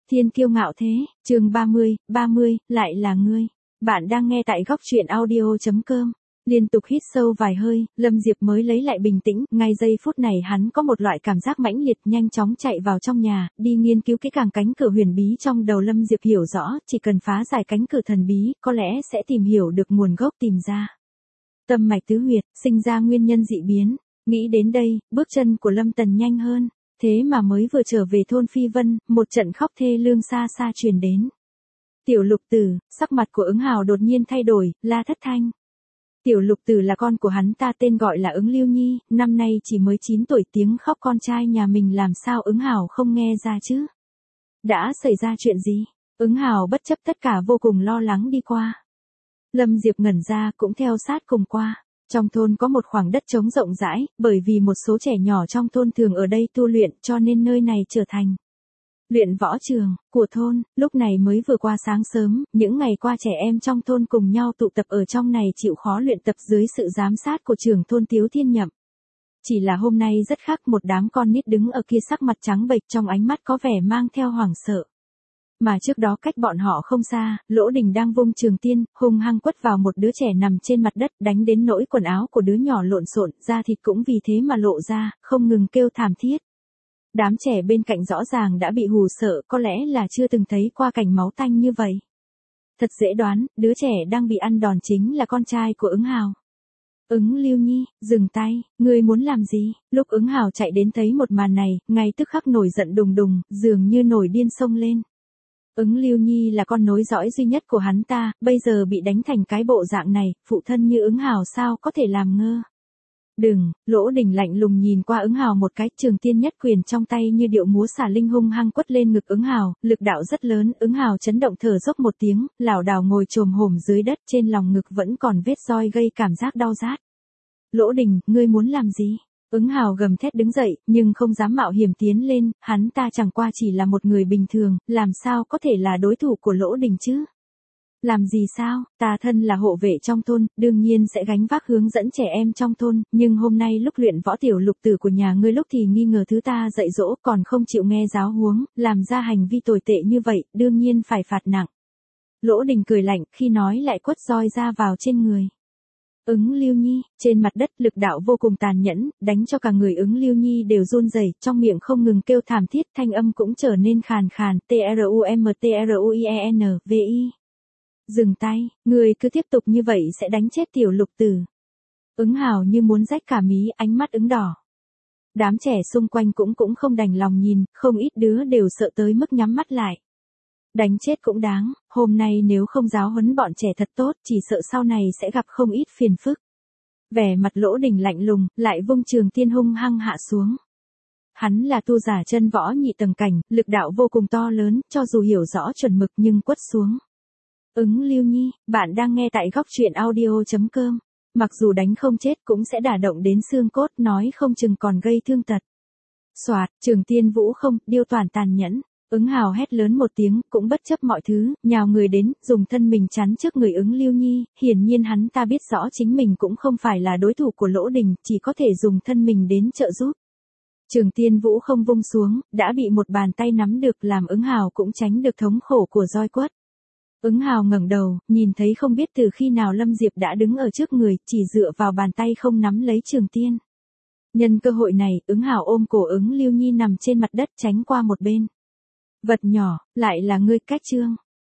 Thiên kiêu ngạo thế, chương 30, lại là ngươi. Bạn đang nghe tại góc truyện audio.com. Liên tục hít sâu vài hơi, Lâm Diệp mới lấy lại bình tĩnh, ngay giây phút này hắn có một loại cảm giác mãnh liệt nhanh chóng chạy vào trong nhà, đi nghiên cứu cái cánh cửa huyền bí trong đầu Lâm Diệp hiểu rõ, chỉ cần phá giải cánh cửa thần bí, có lẽ sẽ tìm hiểu được nguồn gốc tìm ra. Tâm mạch tứ huyệt, sinh ra nguyên nhân dị biến, nghĩ đến đây, bước chân của Lâm Tần nhanh hơn. Thế mà mới vừa trở về thôn Phi Vân, một trận khóc thê lương xa xa truyền đến. Tiểu Lục Tử, sắc mặt của Ứng Hào đột nhiên thay đổi, la thất thanh. Tiểu Lục Tử là con của hắn ta, tên gọi là Ứng Lưu Nhi, năm nay chỉ mới 9 tuổi, tiếng khóc con trai nhà mình làm sao Ứng Hào không nghe ra chứ? Đã xảy ra chuyện gì? Ứng Hào bất chấp tất cả vô cùng lo lắng đi qua. Lâm Diệp ngẩn ra cũng theo sát cùng qua. Trong thôn có một khoảng đất trống rộng rãi, bởi vì một số trẻ nhỏ trong thôn thường ở đây tu luyện cho nên nơi này trở thành luyện võ trường của thôn. Lúc này mới vừa qua sáng sớm, những ngày qua trẻ em trong thôn cùng nhau tụ tập ở trong này chịu khó luyện tập dưới sự giám sát của trưởng thôn Tiếu Thiên Nhậm. Chỉ là hôm nay rất khác, một đám con nít đứng ở kia sắc mặt trắng bệch, trong ánh mắt có vẻ mang theo hoảng sợ. Mà trước đó cách bọn họ không xa, Lỗ Đình đang vung trường tiên, hung hăng quất vào một đứa trẻ nằm trên mặt đất, đánh đến nỗi quần áo của đứa nhỏ lộn xộn, da thịt cũng vì thế mà lộ ra, không ngừng kêu thảm thiết. Đám trẻ bên cạnh rõ ràng đã bị hù sợ, có lẽ là chưa từng thấy qua cảnh máu tanh như vậy. Thật dễ đoán, đứa trẻ đang bị ăn đòn chính là con trai của Ứng Hào. Ứng Lưu Nhi, dừng tay, ngươi muốn làm gì? Lúc Ứng Hào chạy đến thấy một màn này, ngay tức khắc nổi giận đùng đùng, dường như nổi điên xông lên. Ứng Lưu Nhi là con nối dõi duy nhất của hắn ta, bây giờ bị đánh thành cái bộ dạng này, phụ thân như Ứng Hào sao có thể làm ngơ. Đừng, Lỗ Đình lạnh lùng nhìn qua Ứng Hào một cái, trường tiên nhất quyền trong tay như điệu múa xả linh hung hăng quất lên ngực Ứng Hào, lực đạo rất lớn, Ứng Hào chấn động thở dốc một tiếng, lảo đảo ngồi chồm hổm dưới đất, trên lòng ngực vẫn còn vết roi gây cảm giác đau rát. Lỗ Đình, ngươi muốn làm gì? Ứng Hào gầm thét đứng dậy, nhưng không dám mạo hiểm tiến lên, hắn ta chẳng qua chỉ là một người bình thường, làm sao có thể là đối thủ của Lỗ Đình chứ? Làm gì sao, ta thân là hộ vệ trong thôn, đương nhiên sẽ gánh vác hướng dẫn trẻ em trong thôn, nhưng hôm nay lúc luyện võ Tiểu Lục Tử của nhà ngươi lúc thì nghi ngờ thứ ta dạy dỗ, còn không chịu nghe giáo huống, làm ra hành vi tồi tệ như vậy, đương nhiên phải phạt nặng. Lỗ Đình cười lạnh, khi nói lại quất roi ra vào trên người Ứng Lưu Nhi, trên mặt đất lực đạo vô cùng tàn nhẫn, đánh cho cả người Ứng Lưu Nhi đều run rẩy, trong miệng không ngừng kêu thảm thiết, thanh âm cũng trở nên khàn khàn, trumtruienvi. Dừng tay, người cứ tiếp tục như vậy sẽ đánh chết Tiểu Lục Tử. Ứng Hào như muốn rách cả mí, ánh mắt ửng đỏ. Đám trẻ xung quanh cũng không đành lòng nhìn, không ít đứa đều sợ tới mức nhắm mắt lại. Đánh chết cũng đáng, hôm nay nếu không giáo huấn bọn trẻ thật tốt, chỉ sợ sau này sẽ gặp không ít phiền phức. Vẻ mặt Lỗ Đình lạnh lùng, lại vung trường tiên hung hăng hạ xuống. Hắn là tu giả chân võ nhị tầng cảnh, lực đạo vô cùng to lớn, cho dù hiểu rõ chuẩn mực nhưng quất xuống. Ứng Lưu Nhi, bạn đang nghe tại góc truyện audio.com. Mặc dù đánh không chết cũng sẽ đả động đến xương cốt, nói không chừng còn gây thương tật. Soạt, trường tiên vũ không, điêu toàn tàn nhẫn. Ứng Hào hét lớn một tiếng, cũng bất chấp mọi thứ, nhào người đến, dùng thân mình chắn trước người Ứng Lưu Nhi, hiển nhiên hắn ta biết rõ chính mình cũng không phải là đối thủ của Lỗ Đình, chỉ có thể dùng thân mình đến trợ giúp. Trường tiên vũ không vung xuống, đã bị một bàn tay nắm được, làm Ứng Hào cũng tránh được thống khổ của roi quất. Ứng Hào ngẩng đầu, nhìn thấy không biết từ khi nào Lâm Diệp đã đứng ở trước người, chỉ dựa vào bàn tay không nắm lấy trường tiên. Nhân cơ hội này, Ứng Hào ôm cổ Ứng Lưu Nhi nằm trên mặt đất tránh qua một bên. Vật nhỏ, lại là ngươi, Cách Trương.